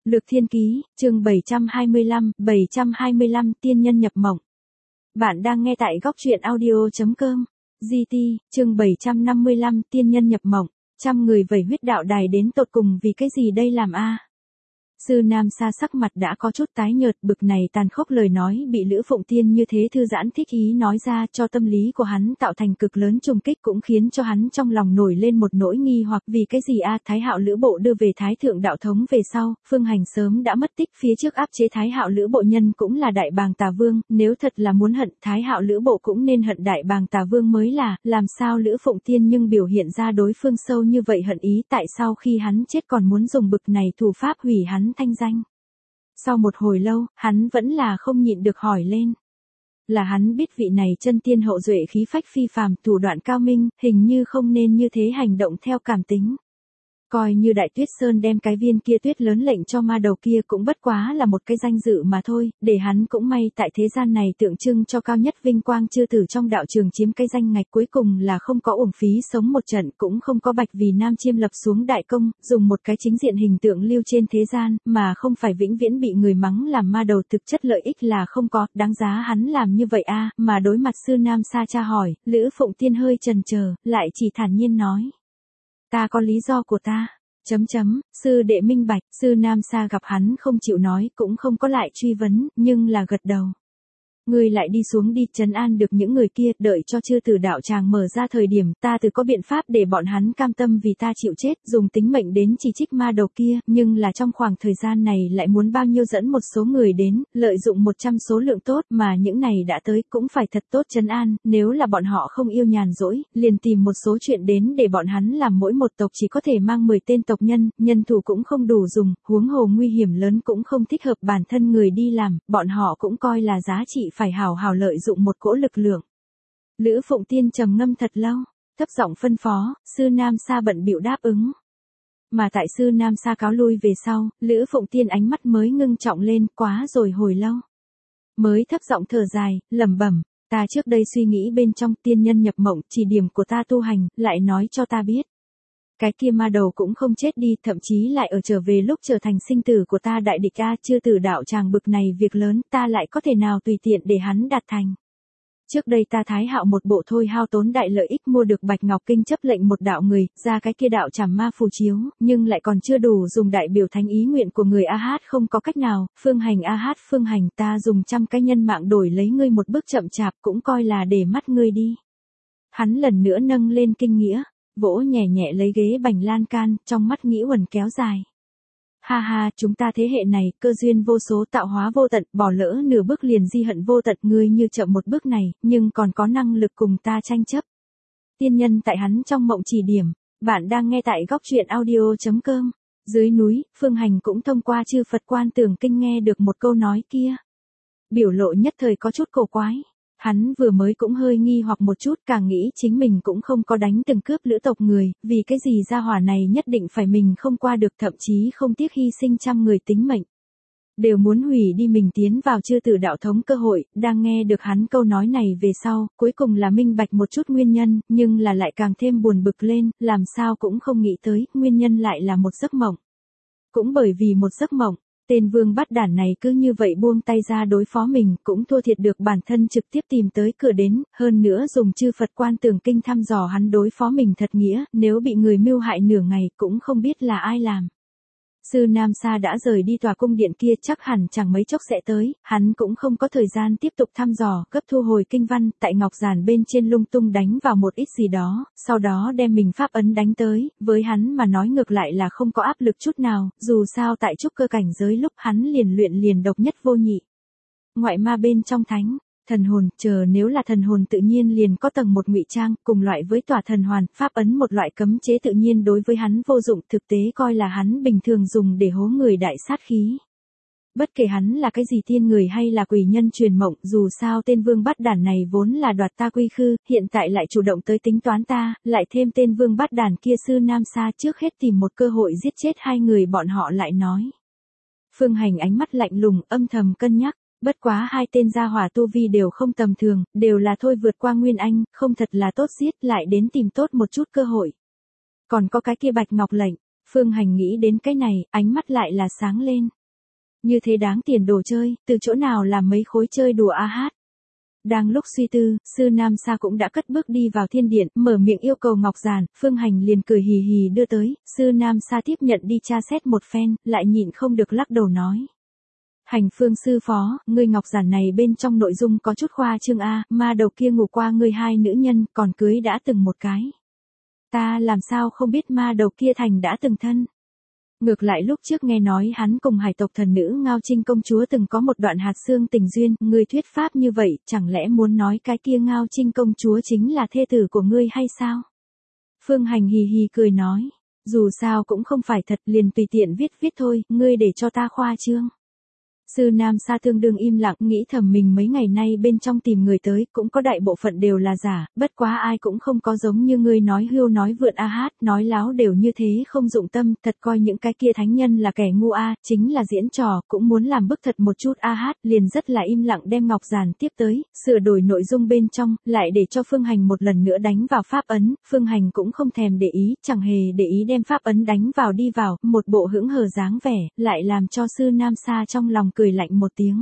Lược Thiên Ký, chương 725 tiên nhân nhập mộng. Bạn đang nghe tại góc truyện audio.com. GT, chương 755 tiên nhân nhập mộng. Trăm người vẩy huyết đạo đài đến tột cùng vì cái gì đây làm a? Sư Nam Sa sắc mặt đã có chút tái nhợt, bực này tàn khốc lời nói bị Lữ Phụng Tiên như thế thư giãn thích ý nói ra cho tâm lý của hắn tạo thành cực lớn trùng kích, cũng khiến cho hắn trong lòng nổi lên một nỗi nghi hoặc vì cái gì a? Thái Hạo Lữ Bộ đưa về Thái Thượng Đạo Thống về sau, Phương Hành sớm đã mất tích, phía trước áp chế Thái Hạo Lữ Bộ nhân cũng là Đại Bàng Tà Vương, nếu thật là muốn hận Thái Hạo Lữ Bộ cũng nên hận Đại Bàng Tà Vương mới là, làm sao Lữ Phụng Tiên nhưng biểu hiện ra đối phương sâu như vậy hận ý, tại sao khi hắn chết còn muốn dùng bực này thủ pháp hủy hắn thanh danh. Sau một hồi lâu, hắn vẫn là không nhịn được hỏi lên. Là hắn biết vị này chân tiên hậu duệ khí phách phi phàm, thủ đoạn cao minh, hình như không nên như thế hành động theo cảm tính. Coi như Đại Tuyết Sơn đem cái viên kia tuyết lớn lệnh cho ma đầu kia cũng bất quá là một cái danh dự mà thôi, để hắn cũng may tại thế gian này tượng trưng cho cao nhất vinh quang chư tử trong đạo trường chiếm cái danh ngạch, cuối cùng là không có uổng phí sống một trận, cũng không có bạch vì Nam Chiêm lập xuống đại công, dùng một cái chính diện hình tượng lưu trên thế gian, mà không phải vĩnh viễn bị người mắng làm ma đầu, thực chất lợi ích là không có, đáng giá hắn làm như vậy a? Mà đối mặt Sư Nam Sa tra hỏi, Lữ Phụng Tiên hơi chần chờ, lại chỉ thản nhiên nói. Ta có lý do của ta. Sư đệ minh bạch. Sư Nam Sa gặp hắn không chịu nói cũng không có lại truy vấn, nhưng là gật đầu. Ngươi lại đi xuống đi, trấn an được những người kia, đợi cho chư tử đạo tràng mở ra thời điểm, ta tự có biện pháp để bọn hắn cam tâm vì ta chịu chết, dùng tính mệnh đến chỉ trích ma đầu kia, nhưng là trong khoảng thời gian này lại muốn bao nhiêu dẫn một số người đến, lợi dụng 100 số lượng tốt, mà những này đã tới cũng phải thật tốt trấn an, nếu là bọn họ không yêu nhàn rỗi, liền tìm một số chuyện đến để bọn hắn làm, mỗi một tộc chỉ có thể mang 10 tên tộc nhân, nhân thủ cũng không đủ dùng, huống hồ nguy hiểm lớn cũng không thích hợp bản thân người đi làm, bọn họ cũng coi là giá trị phải hào hào lợi dụng một cỗ lực lượng. Lữ Phụng Tiên trầm ngâm thật lâu, thấp giọng phân phó, Sư Nam Sa bận bịu đáp ứng. Mà tại Sư Nam Sa cáo lui về sau, Lữ Phụng Tiên ánh mắt mới ngưng trọng lên, quá rồi hồi lâu. Mới thấp giọng thở dài, lẩm bẩm, ta trước đây suy nghĩ bên trong tiên nhân nhập mộng, chỉ điểm của ta tu hành, lại nói cho ta biết. Cái kia ma đầu cũng không chết đi, thậm chí lại ở trở về lúc trở thành sinh tử của ta đại địch a, chư tử đạo tràng bực này việc lớn, ta lại có thể nào tùy tiện để hắn đạt thành. Trước đây ta Thái Hạo một bộ thôi hao tốn đại lợi ích mua được Bạch Ngọc Kinh chấp lệnh một đạo người, ra cái kia đạo trảm ma phù chiếu, nhưng lại còn chưa đủ dùng đại biểu thánh ý nguyện của người A Hát, không có cách nào, Phương Hành A Hát, Phương Hành, ta dùng 100 cái nhân mạng đổi lấy ngươi một bước chậm chạp, cũng coi là để mắt ngươi đi. Hắn lần nữa nâng lên kinh nghĩa, vỗ nhẹ nhẹ lấy ghế bành lan can, trong mắt nghĩ uẩn kéo dài. Ha ha, chúng ta thế hệ này, cơ duyên vô số, tạo hóa vô tận, bỏ lỡ nửa bước liền di hận vô tận, ngươi như chậm một bước này, nhưng còn có năng lực cùng ta tranh chấp. Tiên nhân tại hắn trong mộng chỉ điểm, bạn đang nghe tại góc truyện audio.com. Dưới núi, Phương Hành cũng thông qua chư Phật Quan Tưởng Kinh nghe được một câu nói kia. Biểu lộ nhất thời có chút cổ quái. Hắn vừa mới cũng hơi nghi hoặc một chút, càng nghĩ chính mình cũng không có đánh từng cướp lữ tộc người, vì cái gì gia hỏa này nhất định phải mình không qua được, thậm chí không tiếc hy sinh trăm người tính mệnh. Đều muốn hủy đi mình tiến vào chư tử đạo thống cơ hội, đang nghe được hắn câu nói này về sau, cuối cùng là minh bạch một chút nguyên nhân, nhưng là lại càng thêm buồn bực lên, làm sao cũng không nghĩ tới, nguyên nhân lại là một giấc mộng. Cũng bởi vì một giấc mộng, tên vương bắt đản này cứ như vậy buông tay ra đối phó mình, cũng thua thiệt được bản thân trực tiếp tìm tới cửa đến, hơn nữa dùng chư Phật Quan Tưởng Kinh thăm dò hắn đối phó mình thật nghĩa, nếu bị người mưu hại nửa ngày cũng không biết là ai làm. Sư Nam Sa đã rời đi tòa cung điện kia, chắc hẳn chẳng mấy chốc sẽ tới, hắn cũng không có thời gian tiếp tục thăm dò, cấp thu hồi kinh văn, tại ngọc giản bên trên lung tung đánh vào một ít gì đó, sau đó đem mình pháp ấn đánh tới, với hắn mà nói ngược lại là không có áp lực chút nào, dù sao tại trúc cơ cảnh giới lúc hắn liền luyện liền độc nhất vô nhị. Ngoại ma bên trong thánh, thần hồn, nếu là thần hồn tự nhiên liền có tầng một ngụy trang, cùng loại với tỏa thần hoàn, pháp ấn một loại cấm chế tự nhiên đối với hắn vô dụng, thực tế coi là hắn bình thường dùng để hố người đại sát khí. Bất kể hắn là cái gì tiên người hay là quỷ nhân truyền mộng, dù sao tên vương bắt đản này vốn là đoạt ta quy khư, hiện tại lại chủ động tới tính toán ta, lại thêm tên vương bắt đản kia Sư Nam Sa trước hết tìm một cơ hội giết chết hai người bọn họ lại nói. Phương Hành ánh mắt lạnh lùng, âm thầm cân nhắc. Bất quá hai tên gia hỏa tu vi đều không tầm thường, đều là thôi vượt qua Nguyên Anh, không thật là tốt giết, lại đến tìm tốt một chút cơ hội. Còn có cái kia Bạch Ngọc lệnh, Phương Hành nghĩ đến cái này, ánh mắt lại là sáng lên. Như thế đáng tiền đồ chơi, từ chỗ nào làm mấy khối chơi đùa a hát. Đang lúc suy tư, sư Nam Sa cũng đã cất bước đi vào thiên điện, mở miệng yêu cầu ngọc giản, Phương Hành liền cười hì hì đưa tới, sư Nam Sa tiếp nhận đi tra xét một phen, lại nhịn không được lắc đầu nói. Hành Phương sư phó, ngươi ngọc giản này bên trong nội dung có chút khoa trương a, ma đầu kia ngủ qua ngươi hai nữ nhân, còn cưới đã từng một cái. Ta làm sao không biết ma đầu kia thành đã từng thân. Ngược lại lúc trước nghe nói hắn cùng hải tộc thần nữ Ngao Trinh công chúa từng có một đoạn hạt xương tình duyên, ngươi thuyết pháp như vậy, chẳng lẽ muốn nói cái kia Ngao Trinh công chúa chính là thê tử của ngươi hay sao? Phương Hành hì hì cười nói, dù sao cũng không phải thật, liền tùy tiện viết thôi, ngươi để cho ta khoa trương. Sư Nam Sa tương đương im lặng, nghĩ thầm mình mấy ngày nay bên trong tìm người tới, cũng có đại bộ phận đều là giả, bất quá ai cũng không có giống như ngươi nói hưu nói vượn a hát, nói láo đều như thế không dụng tâm, thật coi những cái kia thánh nhân là kẻ ngu a, chính là diễn trò, cũng muốn làm bức thật một chút a hát, liền rất là im lặng đem ngọc giản tiếp tới, sửa đổi nội dung bên trong, lại để cho Phương Hành một lần nữa đánh vào pháp ấn, Phương Hành cũng không thèm để ý, chẳng hề để ý đem pháp ấn đánh vào đi vào, một bộ hững hờ dáng vẻ, lại làm cho sư Nam Sa trong lòng cười lạnh một tiếng.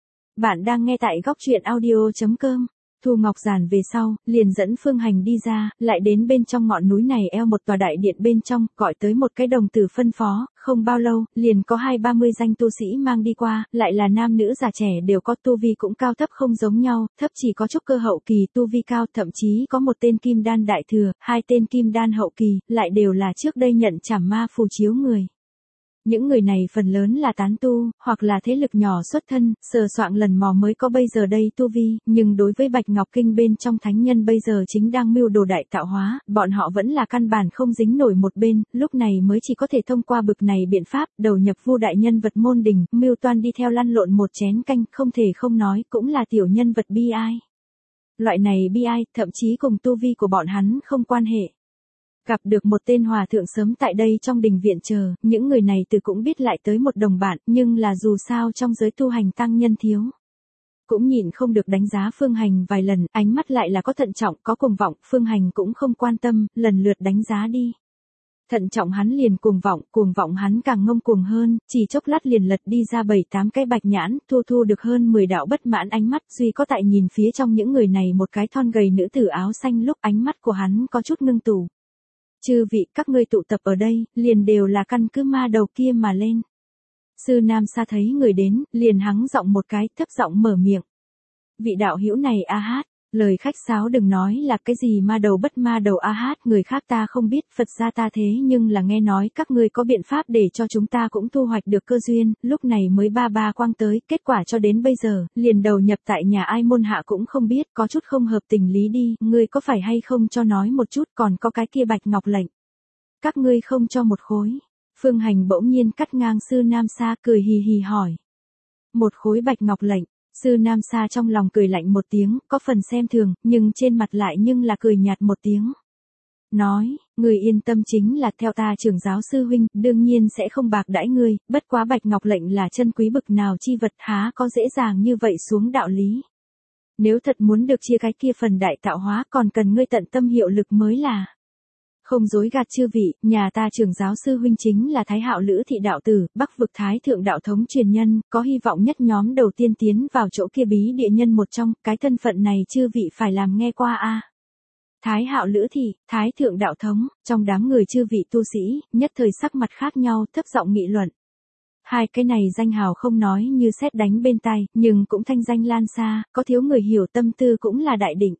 Bạn đang nghe tại góc truyện audio.com. Thu ngọc giản về sau, liền dẫn Phương Hành đi ra, lại đến bên trong ngọn núi này eo một tòa đại điện bên trong, gọi tới một cái đồng tử phân phó, không bao lâu, liền có 20-30 danh tu sĩ mang đi qua, lại là nam nữ già trẻ đều có tu vi cũng cao thấp không giống nhau, thấp chỉ có trúc cơ hậu kỳ tu vi cao, thậm chí có một tên kim đan đại thừa, hai tên kim đan hậu kỳ, lại đều là trước đây nhận trảm ma phù chiếu người. Những người này phần lớn là tán tu, hoặc là thế lực nhỏ xuất thân, sờ soạng lần mò mới có bây giờ đây tu vi, nhưng đối với Bạch Ngọc Kinh bên trong thánh nhân bây giờ chính đang mưu đồ đại tạo hóa, bọn họ vẫn là căn bản không dính nổi một bên, lúc này mới chỉ có thể thông qua bực này biện pháp, đầu nhập Vu đại nhân vật môn đình, mưu toan đi theo lăn lộn một chén canh, không thể không nói, cũng là tiểu nhân vật bi ai. Loại này bi ai, thậm chí cùng tu vi của bọn hắn không quan hệ. Gặp được một tên hòa thượng sớm tại đây trong đình viện chờ, những người này từ cũng biết lại tới một đồng bạn, nhưng là dù sao trong giới tu hành tăng nhân thiếu. Cũng nhìn không được đánh giá Phương Hành vài lần, ánh mắt lại là có thận trọng, có cuồng vọng, Phương Hành cũng không quan tâm, lần lượt đánh giá đi. Thận trọng hắn liền cuồng vọng hắn càng ngông cuồng hơn, chỉ chốc lát liền lật đi ra 7-8 cái bạch nhãn, thu được hơn 10 đạo bất mãn ánh mắt, duy có tại nhìn phía trong những người này một cái thon gầy nữ tử áo xanh lúc ánh mắt của hắn có chút ngưng tụ. Chư vị, các ngươi tụ tập ở đây, liền đều là căn cứ ma đầu kia mà lên. Sư Nam Sa thấy người đến, liền hắng giọng một cái, thấp giọng mở miệng. Vị đạo hữu này a hát, lời khách sáo đừng nói là cái gì ma đầu bất ma đầu a hát, người khác ta không biết, Phật gia ta thế nhưng là nghe nói các ngươi có biện pháp để cho chúng ta cũng thu hoạch được cơ duyên, lúc này mới ba quang tới, kết quả cho đến bây giờ, liền đầu nhập tại nhà ai môn hạ cũng không biết, có chút không hợp tình lý đi, ngươi có phải hay không cho nói một chút, còn có cái kia bạch ngọc lệnh. Các ngươi không cho một khối. Phương Hành bỗng nhiên cắt ngang sư Nam Sa, cười hì hì hỏi. Một khối bạch ngọc lệnh. Sư Nam Sa trong lòng cười lạnh một tiếng, có phần xem thường, nhưng trên mặt lại nhưng là cười nhạt một tiếng. Nói, người yên tâm, chính là theo ta trưởng giáo sư huynh, đương nhiên sẽ không bạc đãi ngươi, bất quá bạch ngọc lệnh là chân quý bực nào chi vật, há có dễ dàng như vậy xuống đạo lý. Nếu thật muốn được chia cái kia phần đại tạo hóa, còn cần ngươi tận tâm hiệu lực mới là. Không dối gạt chư vị, nhà ta trưởng giáo sư huynh chính là Thái Hạo Lữ thị đạo tử, Bắc vực Thái thượng đạo thống truyền nhân, có hy vọng nhất nhóm đầu tiên tiến vào chỗ kia bí địa nhân một trong, cái thân phận này chư vị phải làm nghe qua a. Thái Hạo Lữ thị, Thái thượng đạo thống, trong đám người chư vị tu sĩ, nhất thời sắc mặt khác nhau, thấp giọng nghị luận. Hai cái này danh hào không nói như sét đánh bên tai, nhưng cũng thanh danh lan xa, có thiếu người hiểu tâm tư cũng là đại định.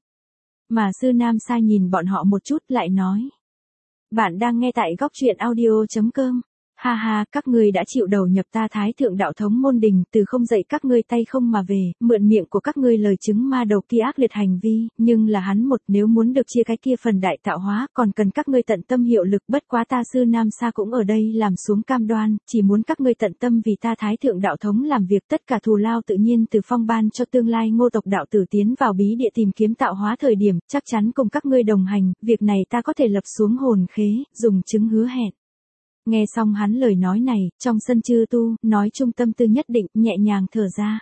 Mà sư Nam Sa nhìn bọn họ một chút lại nói. Bạn đang nghe tại góc truyện audio.com. Ha ha, các ngươi đã chịu đầu nhập ta Thái thượng đạo thống môn đình, từ không dậy các ngươi tay không mà về, mượn miệng của các ngươi lời chứng ma đầu kia ác liệt hành vi, nhưng là hắn một, nếu muốn được chia cái kia phần đại tạo hóa, còn cần các ngươi tận tâm hiệu lực, bất quá ta sư Nam Sa cũng ở đây làm xuống cam đoan, chỉ muốn các ngươi tận tâm vì ta Thái thượng đạo thống làm việc, tất cả thù lao tự nhiên từ phong ban cho tương lai Ngô tộc đạo tử tiến vào bí địa tìm kiếm tạo hóa thời điểm, chắc chắn cùng các ngươi đồng hành, việc này ta có thể lập xuống hồn khế, dùng chứng hứa hẹn. Nghe xong hắn lời nói này, trong sân chư tu, nói chung tâm tư nhất định, nhẹ nhàng thở ra.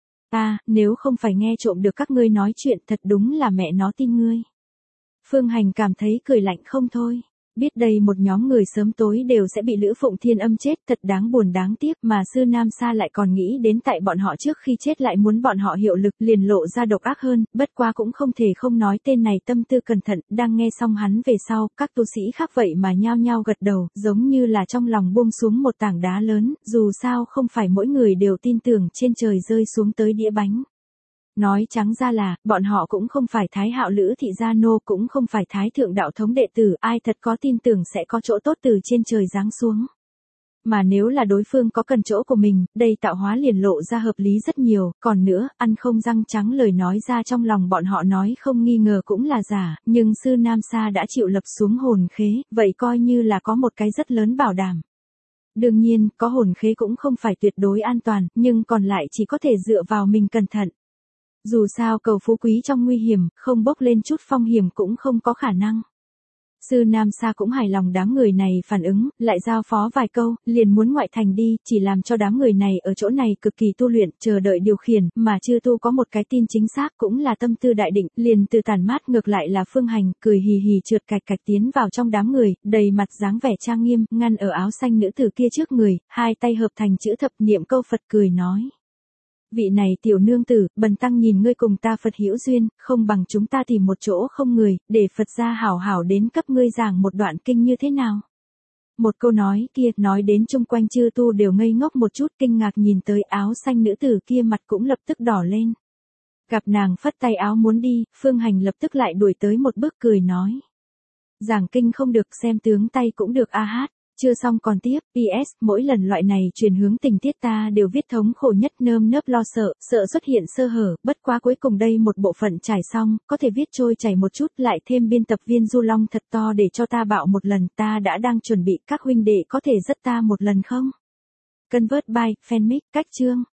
Nếu không phải nghe trộm được các ngươi nói chuyện, thật đúng là mẹ nó tin ngươi. Phương Hành cảm thấy cười lạnh không thôi. Biết đây một nhóm người sớm tối đều sẽ bị Lữ Phụng Thiên âm chết, thật đáng buồn đáng tiếc, mà Sư Nam Sa lại còn nghĩ đến tại bọn họ trước khi chết lại muốn bọn họ hiệu lực, liền lộ ra độc ác hơn, bất quá cũng không thể không nói tên này tâm tư cẩn thận, đang nghe xong hắn về sau, các tu sĩ khác vậy mà nhao nhao gật đầu, giống như là trong lòng buông xuống một tảng đá lớn, dù sao không phải mỗi người đều tin tưởng trên trời rơi xuống tới đĩa bánh. Nói trắng ra là, bọn họ cũng không phải Thái Hạo Lữ thị gia nô, cũng không phải Thái Thượng đạo thống đệ tử, ai thật có tin tưởng sẽ có chỗ tốt từ trên trời giáng xuống. Mà nếu là đối phương có cần chỗ của mình, đây tạo hóa liền lộ ra hợp lý rất nhiều, còn nữa, ăn không răng trắng lời nói ra trong lòng bọn họ nói không nghi ngờ cũng là giả, nhưng Sư Nam Sa đã chịu lập xuống hồn khế, vậy coi như là có một cái rất lớn bảo đảm. Đương nhiên, có hồn khế cũng không phải tuyệt đối an toàn, nhưng còn lại chỉ có thể dựa vào mình cẩn thận. Dù sao cầu phú quý trong nguy hiểm, không bốc lên chút phong hiểm cũng không có khả năng. Sư Nam Sa cũng hài lòng đám người này phản ứng, lại giao phó vài câu, liền muốn ngoại thành đi, chỉ làm cho đám người này ở chỗ này cực kỳ tu luyện, chờ đợi điều khiển, mà chư tu có một cái tin chính xác cũng là tâm tư đại định, liền từ tản mát ngược lại là Phương Hành, cười hì hì trượt cạch cạch tiến vào trong đám người, đầy mặt dáng vẻ trang nghiêm, ngăn ở áo xanh nữ tử kia trước người, hai tay hợp thành chữ thập niệm câu Phật cười nói. Vị này tiểu nương tử, bần tăng nhìn ngươi cùng ta Phật hữu duyên, không bằng chúng ta tìm một chỗ không người, để Phật gia hảo hảo đến cấp ngươi giảng một đoạn kinh như thế nào. Một câu nói kia, nói đến chung quanh chư tu đều ngây ngốc một chút kinh ngạc nhìn tới áo xanh nữ tử kia mặt cũng lập tức đỏ lên. Gặp nàng phất tay áo muốn đi, Phương Hành lập tức lại đuổi tới một bước cười nói. Giảng kinh không được xem tướng tay cũng được a hát. Chưa xong còn tiếp, PS, mỗi lần loại này truyền hướng tình tiết ta đều viết thống khổ nhất nơm nớp lo sợ, sợ xuất hiện sơ hở, bất quá cuối cùng đây một bộ phận trải xong, có thể viết trôi chảy một chút lại thêm biên tập viên Du Long thật to để cho ta bạo một lần, ta đã đang chuẩn bị các huynh đệ có thể rất ta một lần không? Convert by, fanmic, cách chương.